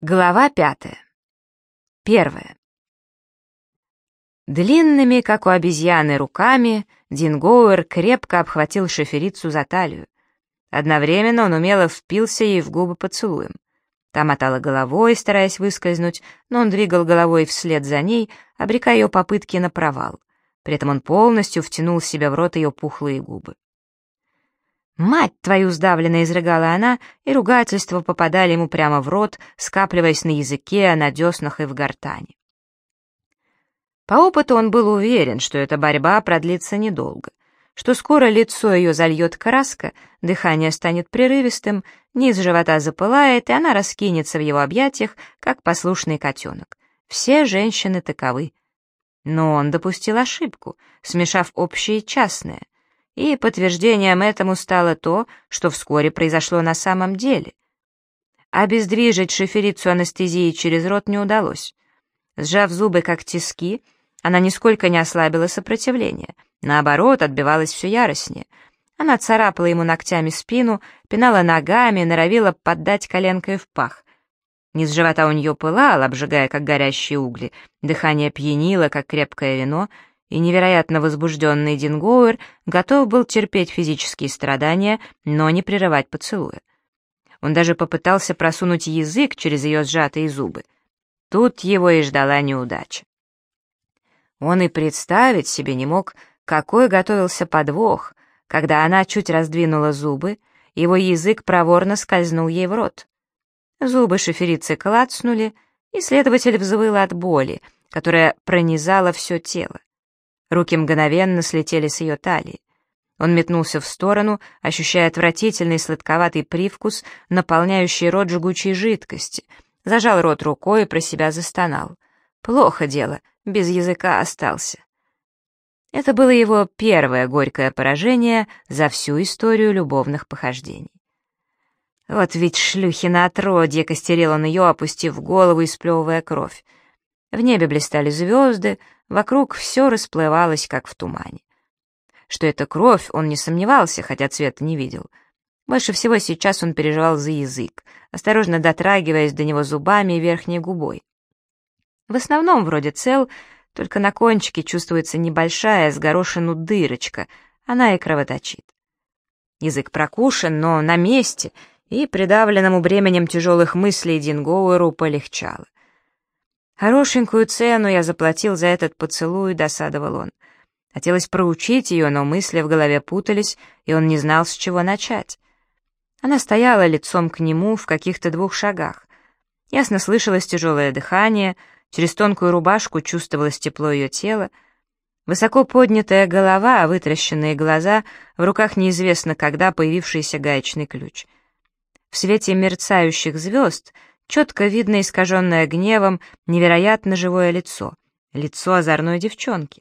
Глава 5. 1. Длинными, как у обезьяны, руками Дингоуэр крепко обхватил шоферицу за талию. Одновременно он умело впился ей в губы поцелуем. Та мотала головой, стараясь выскользнуть, но он двигал головой вслед за ней, обрекая ее попытки на провал. При этом он полностью втянул в себя в рот ее пухлые губы. «Мать твою!» — сдавленно изрыгала она, и ругательства попадали ему прямо в рот, скапливаясь на языке, на деснах и в гортани. По опыту он был уверен, что эта борьба продлится недолго, что скоро лицо ее зальет краска, дыхание станет прерывистым, низ живота запылает, и она раскинется в его объятиях, как послушный котенок. Все женщины таковы. Но он допустил ошибку, смешав общее и частное. И подтверждением этому стало то, что вскоре произошло на самом деле. Обездвижить шоферицу анестезией через рот не удалось. Сжав зубы как тиски, она нисколько не ослабила сопротивление, наоборот, отбивалась все яростнее. Она царапала ему ногтями спину, пинала ногами, норовила поддать коленкой в пах. Низ живота у нее пылал, обжигая, как горящие угли, дыхание пьянило, как крепкое вино, и невероятно возбужденный Дингоуэр готов был терпеть физические страдания, но не прерывать поцелуя. Он даже попытался просунуть язык через ее сжатые зубы. Тут его и ждала неудача. Он и представить себе не мог, какой готовился подвох, когда она чуть раздвинула зубы, его язык проворно скользнул ей в рот. Зубы шоферицы клацнули, и следователь взвыл от боли, которая пронизала все тело. Руки мгновенно слетели с ее талии. Он метнулся в сторону, ощущая отвратительный сладковатый привкус, наполняющий рот жгучей жидкости, зажал рот рукой и про себя застонал. Плохо дело, без языка остался. Это было его первое горькое поражение за всю историю любовных похождений. «Вот ведь шлюхина отродье!» — костерил он ее, опустив голову и сплевывая кровь. В небе блистали звезды, вокруг все расплывалось, как в тумане. Что это кровь, он не сомневался, хотя цвета не видел. Больше всего сейчас он переживал за язык, осторожно дотрагиваясь до него зубами и верхней губой. В основном вроде цел, только на кончике чувствуется небольшая с горошину дырочка, она и кровоточит. Язык прокушен, но на месте, и придавленному бременем тяжелых мыслей Дингоуэру полегчало. «Хорошенькую цену я заплатил за этот поцелуй», — досадовал он. Хотелось проучить ее, но мысли в голове путались, и он не знал, с чего начать. Она стояла лицом к нему в каких-то 2 шагах. Ясно слышалось тяжелое дыхание, через тонкую рубашку чувствовалось тепло ее тела. Высоко поднятая голова, вытращенные глаза, в руках неизвестно когда появившийся гаечный ключ. В свете мерцающих звезд четко видно искаженное гневом невероятно живое лицо, лицо озорной девчонки.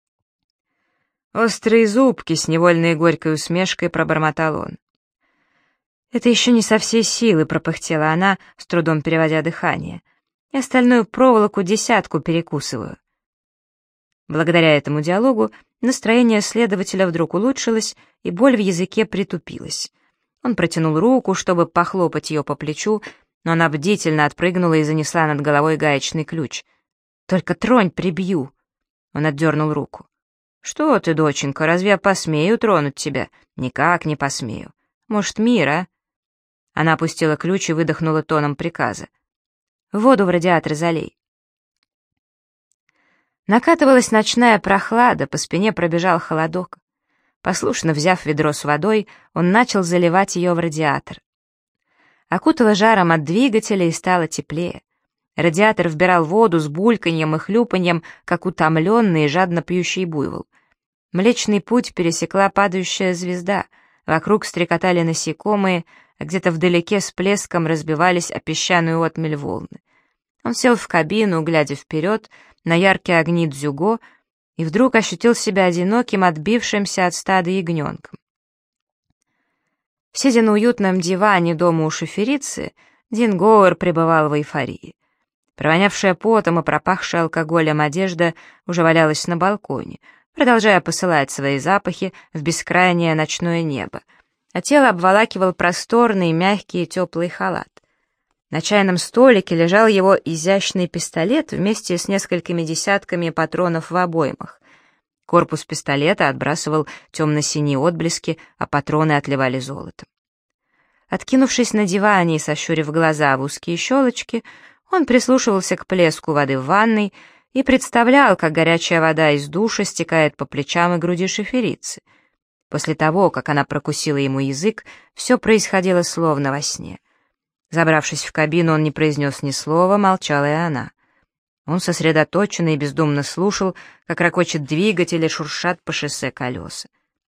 «Острые зубки», — с невольной горькой усмешкой пробормотал он. «Это еще не со всей силы», — пропыхтела она, с трудом переводя дыхание. «И остальную проволоку 10 перекусываю». Благодаря этому диалогу настроение следователя вдруг улучшилось, и боль в языке притупилась. Он протянул руку, чтобы похлопать ее по плечу, но она бдительно отпрыгнула и занесла над головой гаечный ключ. «Только тронь, прибью!» Он отдернул руку. «Что ты, доченька, разве я посмею тронуть тебя? Никак не посмею. Может, мир, а?» Она опустила ключ и выдохнула тоном приказа. «Воду в радиатор залей». Накатывалась ночная прохлада, по спине пробежал холодок. Послушно взяв ведро с водой, он начал заливать ее в радиатор. Окутало жаром от двигателя и стало теплее. Радиатор вбирал воду с бульканьем и хлюпаньем, как утомленный и жадно пьющий буйвол. Млечный путь пересекла падающая звезда, вокруг стрекотали насекомые, а где-то вдалеке с плеском разбивались о песчаную отмель волны. Он сел в кабину, глядя вперед, на яркие огни дзюго, и вдруг ощутил себя одиноким, отбившимся от стада ягненком. Сидя на уютном диване дома у шоферицы, Дингоуэр пребывал в эйфории. Провонявшая потом и пропахшая алкоголем одежда уже валялась на балконе, продолжая посылать свои запахи в бескрайнее ночное небо, а тело обволакивал просторный, мягкий и теплый халат. На чайном столике лежал его изящный пистолет вместе с несколькими десятками патронов в обоймах. Корпус пистолета отбрасывал темно-синие отблески, а патроны отливали золотом. Откинувшись на диване и сощурив глаза в узкие щелочки, он прислушивался к плеску воды в ванной и представлял, как горячая вода из душа стекает по плечам и груди шоферицы. После того, как она прокусила ему язык, все происходило словно во сне. Забравшись в кабину, он не произнес ни слова, молчала и она. Он сосредоточенно и бездумно слушал, как рокочет двигатель и шуршат по шоссе колеса.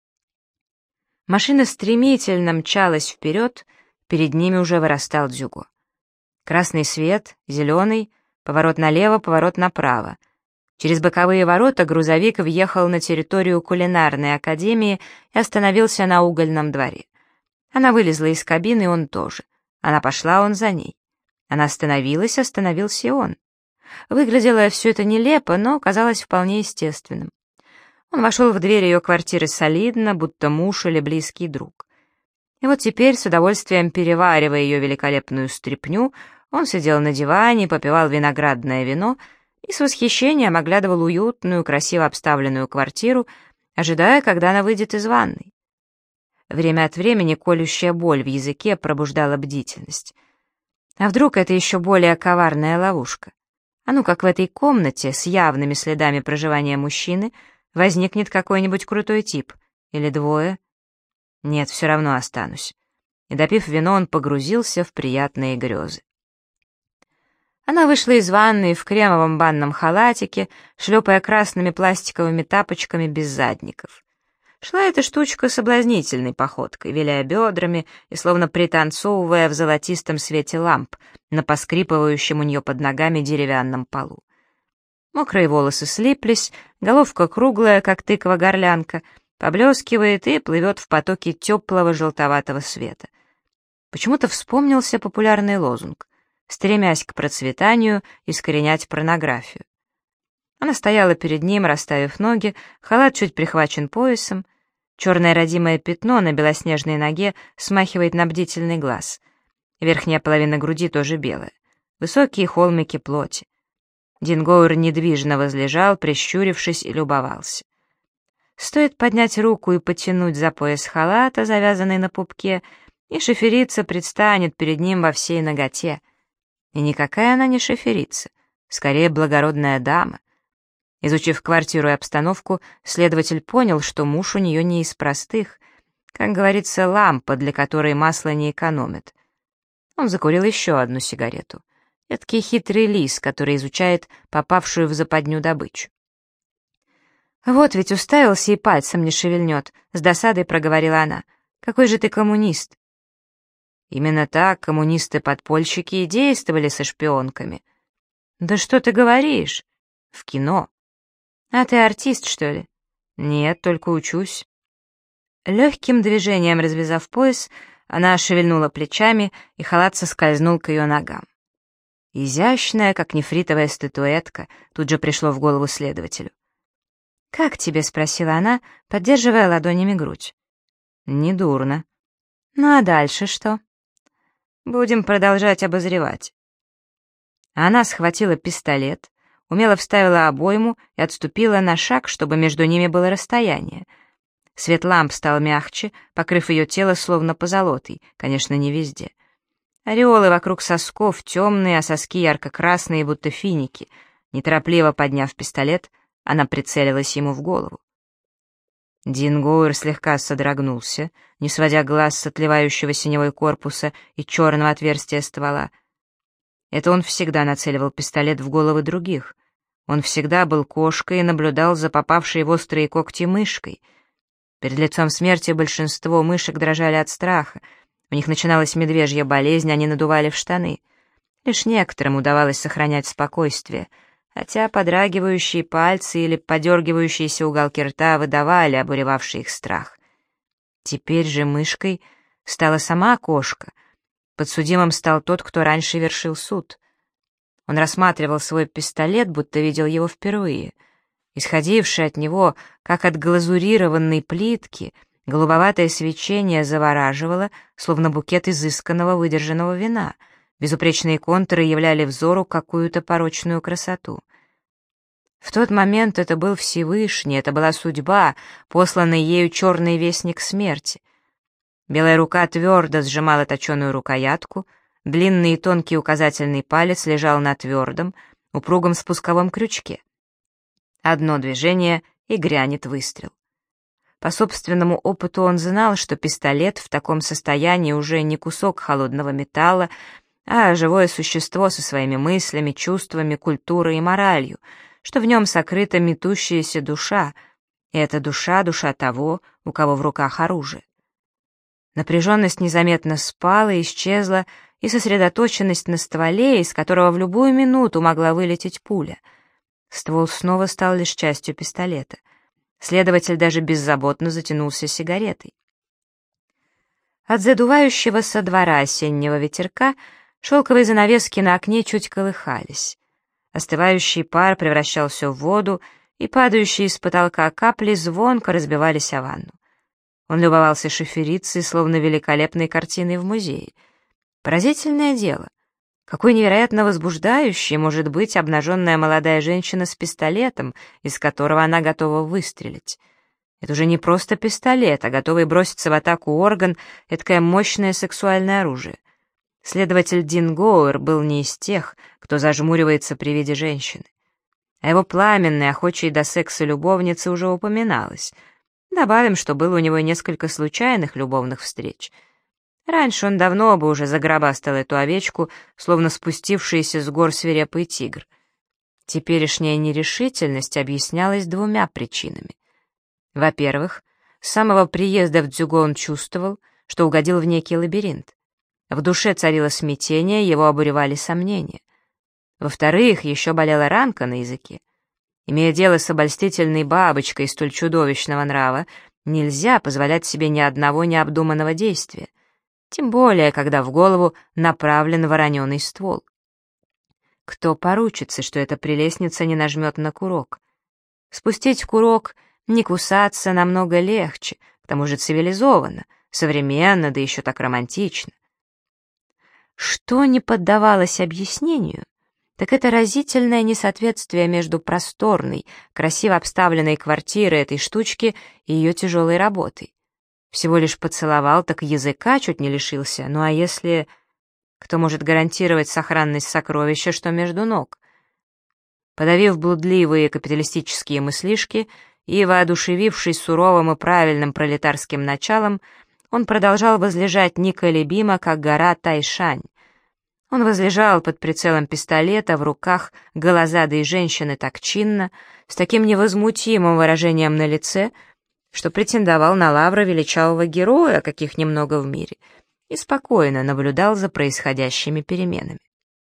Машина стремительно мчалась вперед, перед ними уже вырастал Дзюго. Красный свет, зеленый, поворот налево, поворот направо. Через боковые ворота грузовик въехал на территорию кулинарной академии и остановился на угольном дворе. Она вылезла из кабины, и он тоже. Она пошла, он за ней. Она остановилась, остановился и он. Выглядело все это нелепо, но казалось вполне естественным. Он вошел в дверь ее квартиры солидно, будто муж или близкий друг. И вот теперь, с удовольствием переваривая ее великолепную стряпню, он сидел на диване, попивал виноградное вино и с восхищением оглядывал уютную, красиво обставленную квартиру, ожидая, когда она выйдет из ванной. Время от времени колющая боль в языке пробуждала бдительность. А вдруг это еще более коварная ловушка? А ну, как в этой комнате с явными следами проживания мужчины возникнет какой-нибудь крутой тип. Или двое. Нет, все равно останусь. И допив вино, он погрузился в приятные грезы. Она вышла из ванной в кремовом банном халатике, шлепая красными пластиковыми тапочками без задников. Шла эта штучка соблазнительной походкой, виляя бедрами и словно пританцовывая в золотистом свете ламп на поскрипывающем у нее под ногами деревянном полу. Мокрые волосы слиплись, головка круглая, как тыква-горлянка, поблескивает и плывет в потоке теплого желтоватого света. Почему-то вспомнился популярный лозунг: стремясь к процветанию, искоренять порнографию. Она стояла перед ним, расставив ноги, халат чуть прихвачен поясом, черное родимое пятно на белоснежной ноге смахивает на бдительный глаз. Верхняя половина груди тоже белая, высокие холмики плоти. Дингоуэр недвижно возлежал, прищурившись, и любовался. Стоит поднять руку и потянуть за пояс халата, завязанный на пупке, и шоферица предстанет перед ним во всей наготе. И никакая она не шоферица, скорее благородная дама. Изучив квартиру и обстановку, следователь понял, что муж у нее не из простых, как говорится, лампа, для которой масло не экономит. Он закурил еще одну сигарету. Эдакий хитрый лис, который изучает попавшую в западню добычу. «Вот ведь уставился и пальцем не шевельнет», — с досадой проговорила она. «Какой же ты коммунист?» Именно так коммунисты-подпольщики и действовали со шпионками. «Да что ты говоришь?» «В кино». «А ты артист, что ли?» «Нет, только учусь». Легким движением развязав пояс, она шевельнула плечами, и халат соскользнул к ее ногам. Изящная, как нефритовая статуэтка, тут же пришло в голову следователю. «Как тебе?» — спросила она, поддерживая ладонями грудь. «Недурно». «Ну а дальше что?» «Будем продолжать обозревать». Она схватила пистолет, умело вставила обойму и отступила на шаг, чтобы между ними было расстояние. Свет ламп стал мягче, покрыв ее тело словно позолотой, конечно, не везде. Ореолы вокруг сосков темные, а соски ярко-красные, будто финики. Неторопливо подняв пистолет, она прицелилась ему в голову. Дингоуэр слегка содрогнулся, не сводя глаз с отливающего синевой корпуса и черного отверстия ствола. Это он всегда нацеливал пистолет в головы других. Он всегда был кошкой и наблюдал за попавшей в острые когти мышкой. Перед лицом смерти большинство мышек дрожали от страха. У них начиналась медвежья болезнь, они надували в штаны. Лишь некоторым удавалось сохранять спокойствие, хотя подрагивающие пальцы или подергивающиеся уголки рта выдавали обуревавший их страх. Теперь же мышкой стала сама кошка. Подсудимым стал тот, кто раньше вершил суд. Он рассматривал свой пистолет, будто видел его впервые. Исходившее от него, как от глазурированной плитки, голубоватое свечение завораживало, словно букет изысканного выдержанного вина, Безупречные контуры являли взору какую-то порочную красоту. В тот момент это был Всевышний, это была судьба, посланный ею черный вестник смерти. Белая рука твердо сжимала точеную рукоятку, длинный и тонкий указательный палец лежал на твердом, упругом спусковом крючке. Одно движение — и грянет выстрел. По собственному опыту он знал, что пистолет в таком состоянии уже не кусок холодного металла, а живое существо со своими мыслями, чувствами, культурой и моралью, что в нем сокрыта метущаяся душа, и эта душа — душа того, у кого в руках оружие. Напряженность незаметно спала, исчезла, и сосредоточенность на стволе, из которого в любую минуту могла вылететь пуля. Ствол снова стал лишь частью пистолета. Следователь даже беззаботно затянулся сигаретой. От задувающего со двора осеннего ветерка шелковые занавески на окне чуть колыхались. Остывающий пар превращался в воду, и падающие из потолка капли звонко разбивались о ванну. Он любовался шиферицей, словно великолепной картиной в музее. Поразительное дело. Какой невероятно возбуждающей может быть обнаженная молодая женщина с пистолетом, из которого она готова выстрелить. Это уже не просто пистолет, а готовый броситься в атаку орган — эдакое мощное сексуальное оружие. Следователь Дин Гоуэр был не из тех, кто зажмуривается при виде женщины. А его пламенной, охочей до секса любовнице уже упоминалось. Добавим, что было у него несколько случайных любовных встреч. Раньше он давно бы уже загробастал эту овечку, словно спустившийся с гор свирепый тигр. Теперешняя нерешительность объяснялась двумя причинами. Во-первых, с самого приезда в Дзюго он чувствовал, что угодил в некий лабиринт. В душе царило смятение, его обуревали сомнения. Во-вторых, еще болела ранка на языке. Имея дело с обольстительной бабочкой столь чудовищного нрава, нельзя позволять себе ни одного необдуманного действия, тем более, когда в голову направлен вороненый ствол. Кто поручится, что эта прелестница не нажмет на курок? Спустить курок, не кусаться намного легче, к тому же цивилизованно, современно, да еще так романтично. Что не поддавалось объяснению, так это разительное несоответствие между просторной, красиво обставленной квартирой этой штучки и ее тяжелой работой. Всего лишь поцеловал, так языка чуть не лишился. Ну а если... Кто может гарантировать сохранность сокровища, что между ног? Подавив блудливые капиталистические мыслишки и воодушевившись суровым и правильным пролетарским началом, он продолжал возлежать неколебимо, как гора Тайшань. Он возлежал под прицелом пистолета в руках голозадой женщины так чинно, с таким невозмутимым выражением на лице, что претендовал на лавры величавого героя, каких немного в мире, и спокойно наблюдал за происходящими переменами.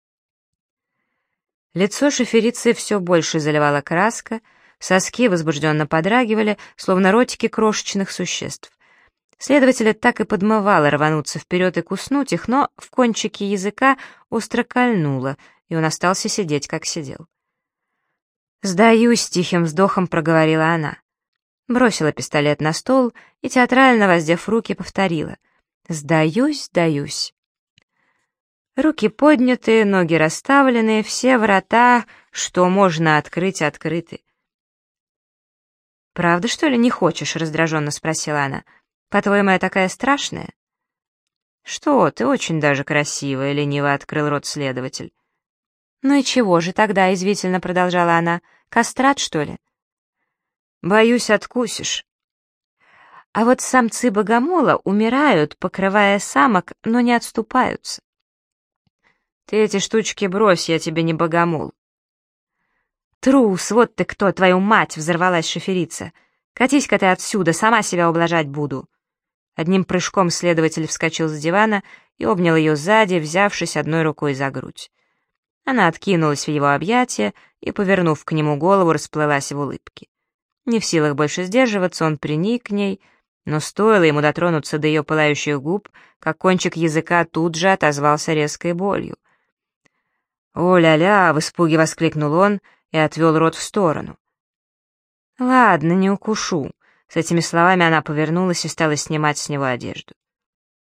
Лицо шоферицы все больше заливала краска, соски возбужденно подрагивали, словно ротики крошечных существ. Следователя так и подмывало рвануться вперед и куснуть их, но в кончике языка остро кольнуло, и он остался сидеть, как сидел. «Сдаюсь», — с тихим вздохом проговорила она. Бросила пистолет на стол и, театрально воздев руки, повторила: «Сдаюсь, сдаюсь». Руки подняты, ноги расставлены, все врата, что можно открыть, открыты. «Правда, что ли, не хочешь?» — раздраженно спросила она. «По-твоему, я такая страшная?» «Что, ты очень даже красивая», — лениво открыл рот следователь. «Ну и чего же тогда?» — извительно продолжала она. «Кастрат, что ли?» «Боюсь, откусишь». А вот самцы богомола умирают, покрывая самок, но не отступаются. «Ты эти штучки брось, я тебе не богомол». «Трус, вот ты кто, твою мать!» — взорвалась шоферица. «Катись-ка ты отсюда, сама себя ублажать буду». Одним прыжком следователь вскочил с дивана и обнял ее сзади, взявшись одной рукой за грудь. Она откинулась в его объятия и, повернув к нему голову, расплылась в улыбке. Не в силах больше сдерживаться, он приник к ней, но стоило ему дотронуться до ее пылающих губ, как кончик языка тут же отозвался резкой болью. «О-ля-ля!» — в испуге воскликнул он и отвел рот в сторону. «Ладно, не укушу». С этими словами она повернулась и стала снимать с него одежду.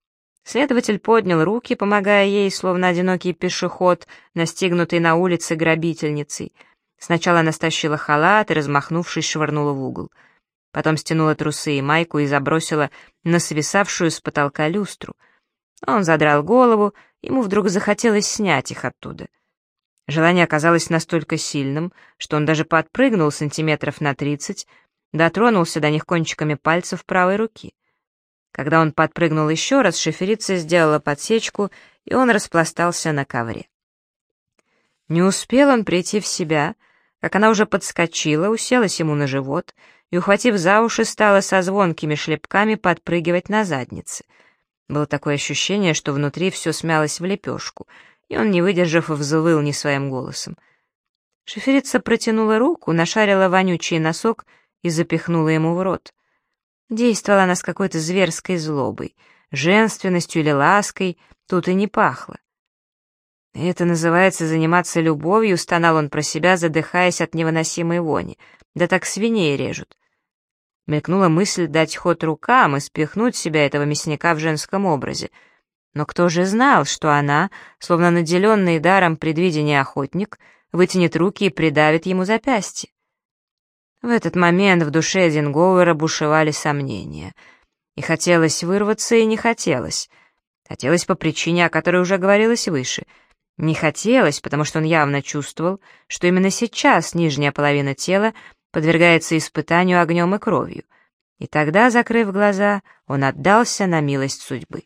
Следователь поднял руки, помогая ей, словно одинокий пешеход, настигнутый на улице грабительницей. Сначала она стащила халат и, размахнувшись, швырнула в угол. Потом стянула трусы и майку и забросила на свисавшую с потолка люстру. Он задрал голову, ему вдруг захотелось снять их оттуда. Желание оказалось настолько сильным, что он даже подпрыгнул сантиметров на 30, дотронулся до них кончиками пальцев правой руки. Когда он подпрыгнул еще раз, шоферица сделала подсечку, и он распластался на ковре. Не успел он прийти в себя, как она уже подскочила, уселась ему на живот и, ухватив за уши, стала со звонкими шлепками подпрыгивать на заднице. Было такое ощущение, что внутри все смялось в лепешку, и он, не выдержав, взвыл не своим голосом. Шоферица протянула руку, нашарила вонючий носок и запихнула ему в рот. Действовала она с какой-то зверской злобой, женственностью или лаской, тут и не пахло. «Это называется заниматься любовью», — стонал он про себя, задыхаясь от невыносимой вони. «Да так свиней режут». Мелькнула мысль дать ход рукам и спихнуть себя этого мясника в женском образе. Но кто же знал, что она, словно наделенный даром предвидения охотник, вытянет руки и придавит ему запястье? В этот момент в душе Дингоуэра бушевали сомнения. И хотелось вырваться, и не хотелось. Хотелось по причине, о которой уже говорилось выше. Не хотелось, потому что он явно чувствовал, что именно сейчас нижняя половина тела подвергается испытанию огнем и кровью. И тогда, закрыв глаза, он отдался на милость судьбы.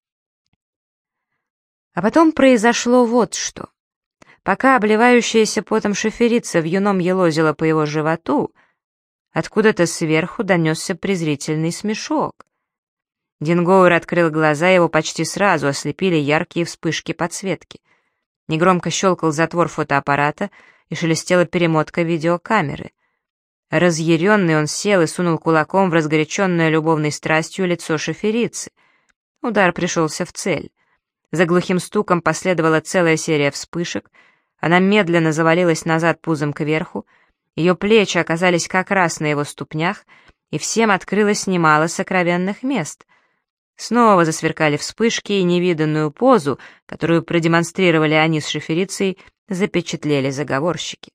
А потом произошло вот что. Пока обливающаяся потом шоферица вьюном елозила по его животу, откуда-то сверху донесся презрительный смешок. Дингоуэр открыл глаза, его почти сразу ослепили яркие вспышки подсветки. Негромко щелкал затвор фотоаппарата и шелестела перемотка видеокамеры. Разъяренный он сел и сунул кулаком в разгоряченное любовной страстью лицо шоферицы. Удар пришелся в цель. За глухим стуком последовала целая серия вспышек, она медленно завалилась назад пузом кверху, ее плечи оказались как раз на его ступнях, и всем открылось немало сокровенных мест. Снова засверкали вспышки, и невиданную позу, которую продемонстрировали они с шоферицей, запечатлели заговорщики.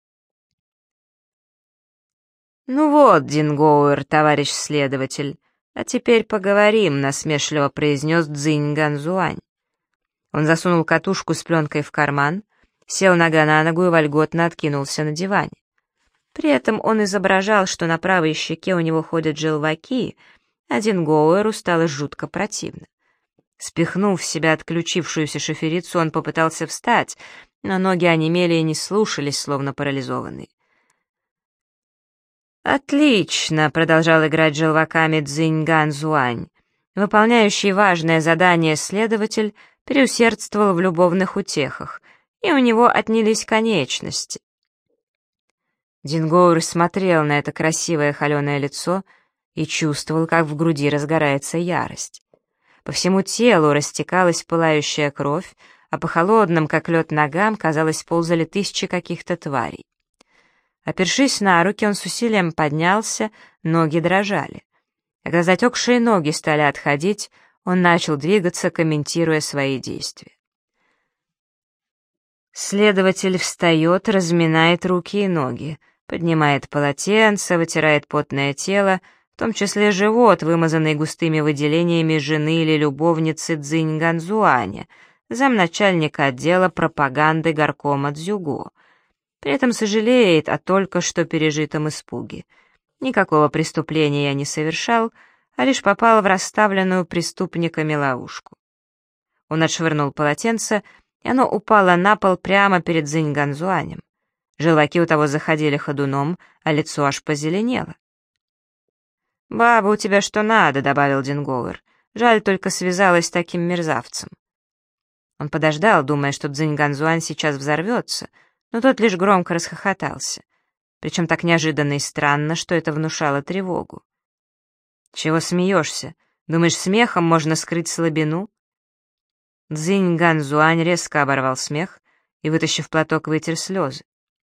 «Ну вот, Дингоуэр, товарищ следователь, а теперь поговорим», — насмешливо произнес Цзинь Ганзуань. Он засунул катушку с пленкой в карман, сел нога на ногу и вольготно откинулся на диване. При этом он изображал, что на правой щеке у него ходят желваки, а Дингоуэру стало жутко противно. Спихнув в себя отключившуюся шоферицу, он попытался встать, но ноги онемели и не слушались, словно парализованные. «Отлично», — продолжал играть желваками Цзинь Ганзуань. Выполняющий важное задание следователь переусердствовал в любовных утехах, и у него отнялись конечности. Дингоуэр смотрел на это красивое холеное лицо и чувствовал, как в груди разгорается ярость. По всему телу растекалась пылающая кровь, а по холодным, как лед, ногам, казалось, ползали тысячи каких-то тварей. Опершись на руки, он с усилием поднялся, ноги дрожали. Когда затекшие ноги стали отходить, он начал двигаться, комментируя свои действия. Следователь встает, разминает руки и ноги, поднимает полотенце, вытирает потное тело, в том числе живот, вымазанный густыми выделениями жены или любовницы Цзинь Ганзуаня, замначальника отдела пропаганды горкома Цзюго. При этом сожалеет о только что пережитом испуге. Никакого преступления я не совершал, а лишь попал в расставленную преступниками ловушку. Он отшвырнул полотенце, и оно упало на пол прямо перед Цзинь Ганзуанем. Желваки у того заходили ходуном, а лицо аж позеленело. «Баба, у тебя что надо», — добавил Дингоуэр. «Жаль, только связалась с таким мерзавцем». Он подождал, думая, что Цзинь Ганзуань сейчас взорвется, но тот лишь громко расхохотался. Причем так неожиданно и странно, что это внушало тревогу. «Чего смеешься? Думаешь, смехом можно скрыть слабину?» Цзинь Ганзуань резко оборвал смех и, вытащив платок, вытер слезы.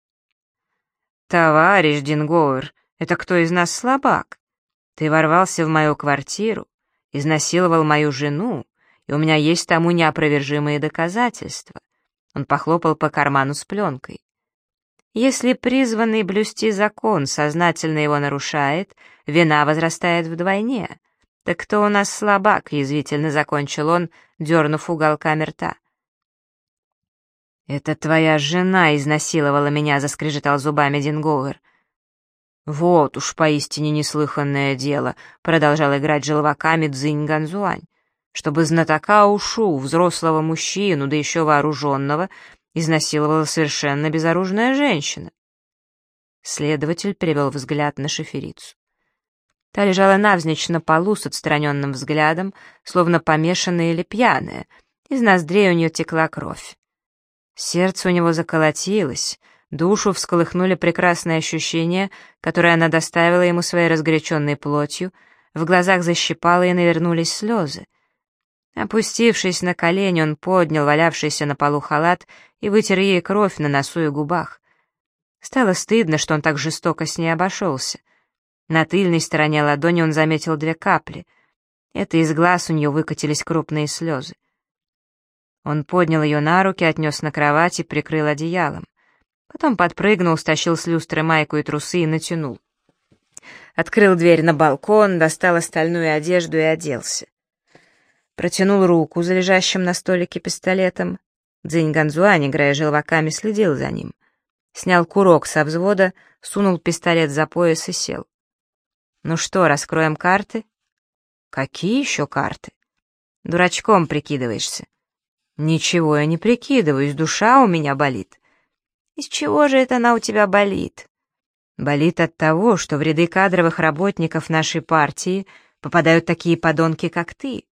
«Товарищ Дингоуэр, это кто из нас слабак? Ты ворвался в мою квартиру, изнасиловал мою жену и и у меня есть тому неопровержимые доказательства». Он похлопал по карману с пленкой. «Если призванный блюсти закон сознательно его нарушает, вина возрастает вдвойне. Так кто у нас слабак?» — язвительно закончил он, дернув уголками рта. «Это твоя жена изнасиловала меня», — заскрежетал зубами Дингоуэр. «Вот уж поистине неслыханное дело», — продолжал играть желваками Цзинь Ганзуань. «Чтобы знатока ушу, взрослого мужчину, да еще вооруженного, изнасиловала совершенно безоружная женщина». Следователь перевел взгляд на шоферицу. Та лежала навзничь на полу с отстраненным взглядом, словно помешанная или пьяная. Из ноздрей у нее текла кровь. Сердце у него заколотилось, душу всколыхнули прекрасные ощущения, которые она доставила ему своей разгоряченной плотью, в глазах защипало и навернулись слезы. Опустившись на колени, он поднял валявшийся на полу халат и вытер ей кровь на носу и губах. Стало стыдно, что он так жестоко с ней обошелся. На тыльной стороне ладони он заметил 2 капли. Это из глаз у нее выкатились крупные слезы. Он поднял ее на руки, отнес на кровать и прикрыл одеялом. Потом подпрыгнул, стащил с люстры майку и трусы и натянул. Открыл дверь на балкон, достал остальную одежду и оделся. Протянул руку за лежащим на столике пистолетом. Цзинь Ганзуань, играя желваками, следил за ним. Снял курок со взвода, сунул пистолет за пояс и сел. «Ну что, раскроем карты?» «Какие еще карты?» «Дурачком прикидываешься». «Ничего я не прикидываюсь, душа у меня болит». «Из чего же это она у тебя болит?» «Болит от того, что в ряды кадровых работников нашей партии попадают такие подонки, как ты».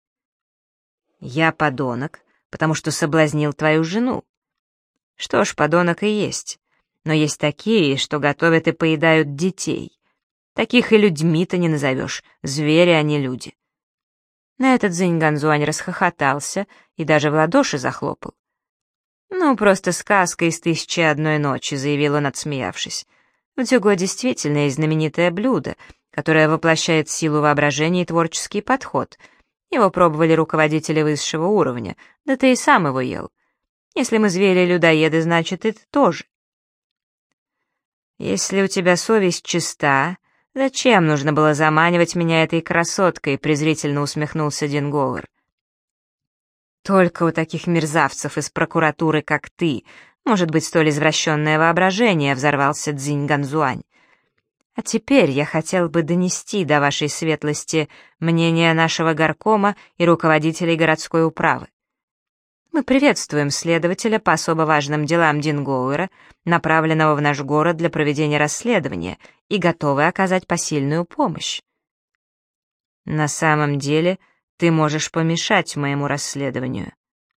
«Я подонок, потому что соблазнил твою жену». «Что ж, подонок и есть. Но есть такие, что готовят и поедают детей. Таких и людьми-то не назовешь, звери, а не люди». На этот Цзинь Ганзуань расхохотался и даже в ладоши захлопал. «Ну, просто сказка из «Тысячи и одной ночи», — заявил он, отсмеявшись. «В Дзюго действительно есть знаменитое блюдо, которое воплощает силу воображения и творческий подход. Его пробовали руководители высшего уровня, да ты и сам его ел. Если мы звери-людоеды, значит, и ты тоже». «Если у тебя совесть чиста, зачем нужно было заманивать меня этой красоткой?» — презрительно усмехнулся Дингоуэр. «Только у таких мерзавцев из прокуратуры, как ты, может быть столь извращенное воображение», — взорвался Цзинь Ганзуань. «А теперь я хотел бы донести до вашей светлости мнение нашего горкома и руководителей городской управы. Мы приветствуем следователя по особо важным делам Дингоуэра, направленного в наш город для проведения расследования, и готовы оказать посильную помощь». «На самом деле ты можешь помешать моему расследованию».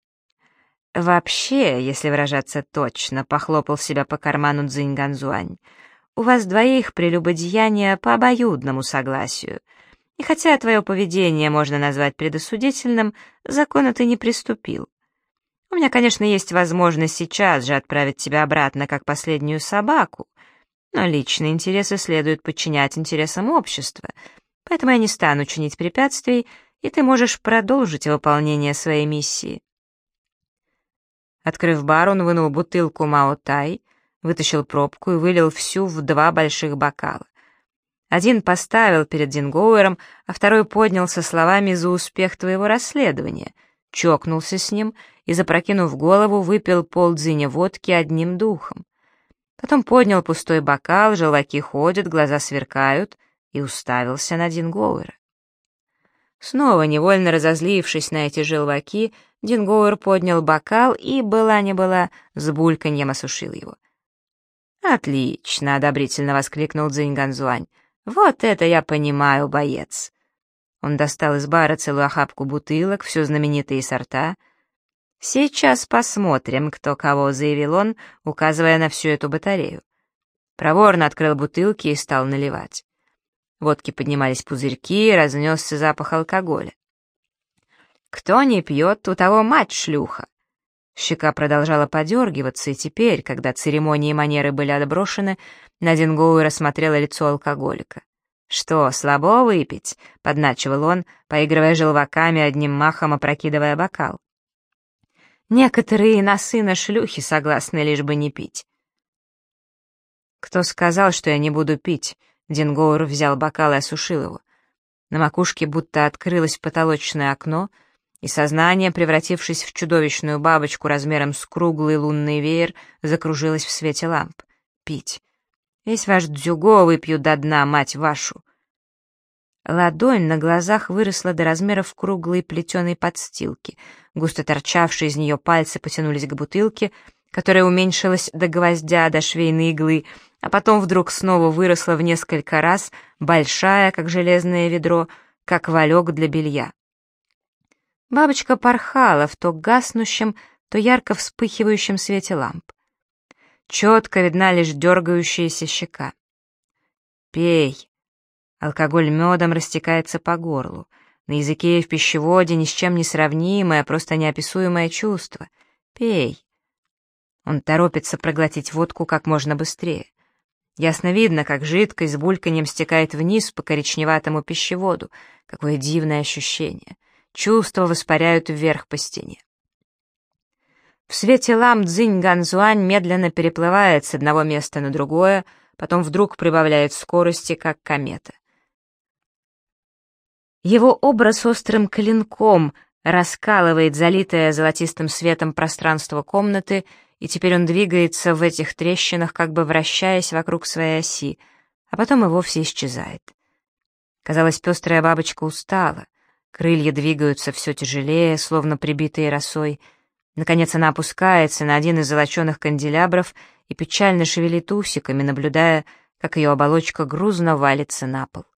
«Вообще, если выражаться точно», — похлопал себя по карману Цзинь Ганзуань, «у вас двоих прелюбодеяние по обоюдному согласию. И хотя твое поведение можно назвать предосудительным, закона ты не приступил. У меня, конечно, есть возможность сейчас же отправить тебя обратно как последнюю собаку, но личные интересы следует подчинять интересам общества, поэтому я не стану чинить препятствий, и ты можешь продолжить выполнение своей миссии». Открыв бар, он вынул бутылку Мао-Тай, вытащил пробку и вылил всю в 2 больших бокала. Один поставил перед Дингоуэром, а второй поднял со словами «за успех твоего расследования», чокнулся с ним и, запрокинув голову, выпил полдзиня водки одним духом. Потом поднял пустой бокал, желваки ходят, глаза сверкают, и уставился на Дингоуэра. Снова, невольно разозлившись на эти желваки, Дингоуэр поднял бокал и, была не была, с бульканьем осушил его. «Отлично!» — одобрительно воскликнул Цзинь Ганзуань. «Вот это я понимаю, боец!» Он достал из бара целую охапку бутылок, все знаменитые сорта. «Сейчас посмотрим, кто кого», — заявил он, указывая на всю эту батарею. Проворно открыл бутылки и стал наливать. Водки поднимались пузырьки, разнесся запах алкоголя. «Кто не пьет, у того мать шлюха». Щека продолжала подергиваться, и теперь, когда церемонии и манеры были отброшены, на Дингоуэра смотрело лицо алкоголика. «Что, слабо выпить?» — подначивал он, поигрывая желваками, одним махом опрокидывая бокал. «Некоторые на сына шлюхи согласны, лишь бы не пить». «Кто сказал, что я не буду пить?» Дингоуэр взял бокал и осушил его. На макушке будто открылось потолочное окно, и сознание, превратившись в чудовищную бабочку размером с круглый лунный веер, закружилось в свете ламп. «Пить! Весь ваш дзюго выпью до дна, мать вашу!» Ладонь на глазах выросла до размеров круглой плетеной подстилки. Густо торчавшие из нее пальцы потянулись к бутылке, которая уменьшилась до гвоздя, до швейной иглы, а потом вдруг снова выросла в несколько раз, большая, как железное ведро, как валек для белья. Бабочка порхала в то гаснущем, то ярко вспыхивающем свете ламп. Четко видна лишь дергающаяся щека. «Пей!» Алкоголь медом растекается по горлу. На языке и в пищеводе ни с чем не сравнимое, просто неописуемое чувство. «Пей!» Он торопится проглотить водку как можно быстрее. Ясно видно, как жидкость с бульканьем стекает вниз по коричневатому пищеводу. Какое дивное ощущение. Чувства воспаряют вверх по стене. В свете ламп Цзинь Ганцзюань медленно переплывает с одного места на другое, потом вдруг прибавляет скорости, как комета. Его образ острым клинком раскалывает залитое золотистым светом пространство комнаты, и теперь он двигается в этих трещинах, как бы вращаясь вокруг своей оси, а потом и вовсе исчезает. Казалось, пестрая бабочка устала, крылья двигаются все тяжелее, словно прибитые росой. Наконец она опускается на один из золоченых канделябров и печально шевелит усиками, наблюдая, как ее оболочка грузно валится на пол.